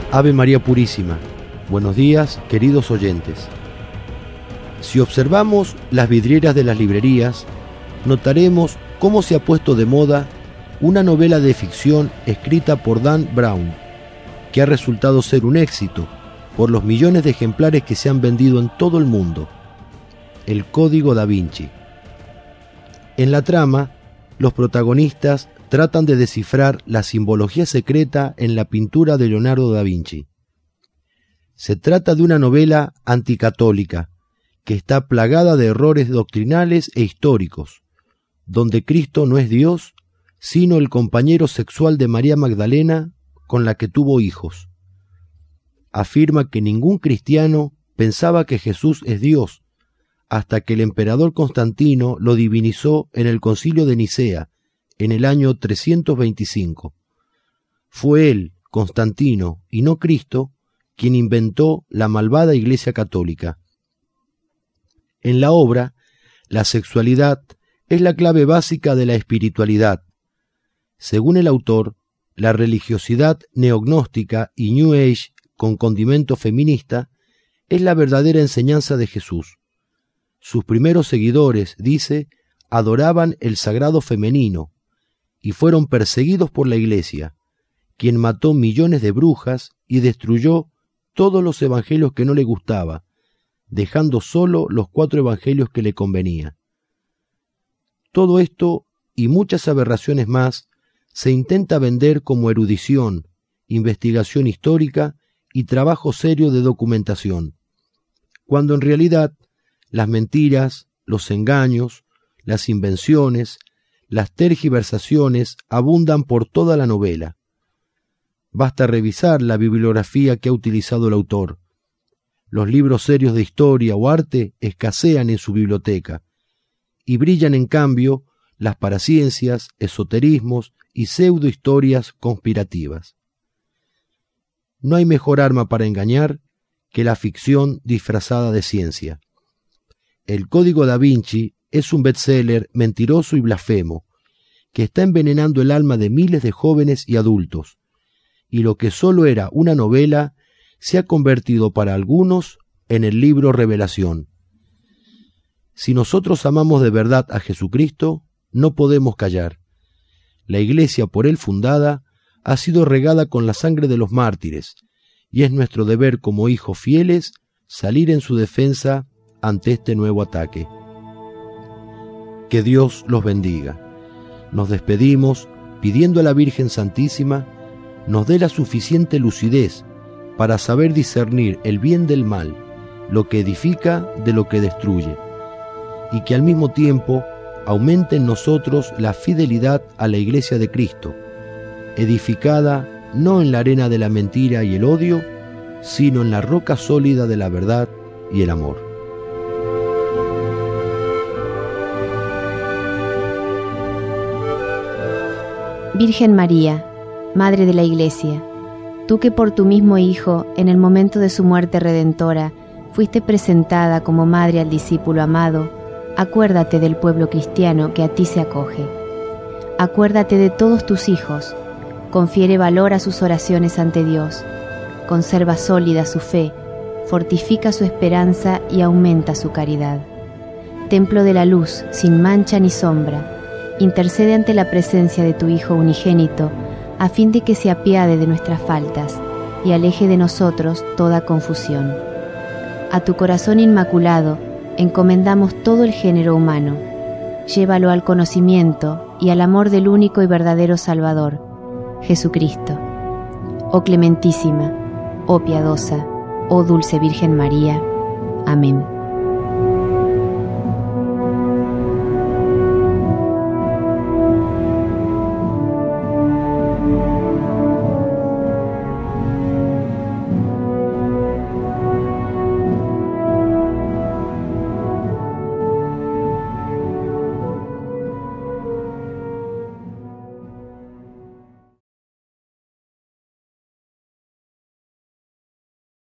Ave María Purísima. Buenos días, queridos oyentes. Si observamos las vidrieras de las librerías, notaremos cómo se ha puesto de moda una novela de ficción escrita por Dan Brown, que ha resultado ser un éxito por los millones de ejemplares que se han vendido en todo el mundo. El Código Da Vinci. En la trama, los protagonistas tratan de descifrar la simbología secreta en la pintura de Leonardo da Vinci. Se trata de una novela anticatólica que está plagada de errores doctrinales e históricos, donde Cristo no es Dios, sino el compañero sexual de María Magdalena con la que tuvo hijos. Afirma que ningún cristiano pensaba que Jesús es Dios, hasta que el emperador Constantino lo divinizó en el Concilio de Nicea, en el año 325. Fue él, Constantino, y no Cristo, quien inventó la malvada Iglesia Católica. En la obra, la sexualidad es la clave básica de la espiritualidad. Según el autor, la religiosidad neognóstica y New Age con condimento feminista es la verdadera enseñanza de Jesús. Sus primeros seguidores, dice, adoraban el sagrado femenino y fueron perseguidos por la Iglesia, quien mató millones de brujas y destruyó todos los evangelios que no le gustaba, dejando solo los 4 evangelios que le convenía. Todo esto y muchas aberraciones más se intenta vender como erudición, investigación histórica y trabajo serio de documentación, cuando en realidad las mentiras, los engaños, las invenciones, las tergiversaciones abundan por toda la novela. Basta revisar la bibliografía que ha utilizado el autor. Los libros serios de historia o arte escasean en su biblioteca, y brillan en cambio las paraciencias, esoterismos y pseudohistorias conspirativas. No hay mejor arma para engañar que la ficción disfrazada de ciencia. El Código Da Vinci es un bestseller mentiroso y blasfemo, que está envenenando el alma de miles de jóvenes y adultos, y lo que solo era una novela se ha convertido para algunos en el libro revelación. Si nosotros amamos de verdad a Jesucristo, no podemos callar. La Iglesia por él fundada ha sido regada con la sangre de los mártires, y es nuestro deber como hijos fieles salir en su defensa ante este nuevo ataque. Que Dios los bendiga. Nos despedimos pidiendo a la Virgen Santísima nos dé la suficiente lucidez para saber discernir el bien del mal, lo que edifica de lo que destruye, y que al mismo tiempo aumente en nosotros la fidelidad a la Iglesia de Cristo, edificada no en la arena de la mentira y el odio, sino en la roca sólida de la verdad y el amor. Virgen María, Madre de la Iglesia, tú que por tu mismo Hijo, en el momento de su muerte redentora, fuiste presentada como madre al discípulo amado, acuérdate del pueblo cristiano que a ti se acoge. Acuérdate de todos tus hijos, confiere valor a sus oraciones ante Dios, conserva sólida su fe, fortifica su esperanza y aumenta su caridad. Templo de la luz, sin mancha ni sombra, intercede ante la presencia de tu Hijo unigénito, a fin de que se apiade de nuestras faltas y aleje de nosotros toda confusión. A tu corazón inmaculado encomendamos todo el género humano. Llévalo al conocimiento y al amor del único y verdadero Salvador, Jesucristo. Oh clementísima, oh piadosa, oh dulce Virgen María. Amén.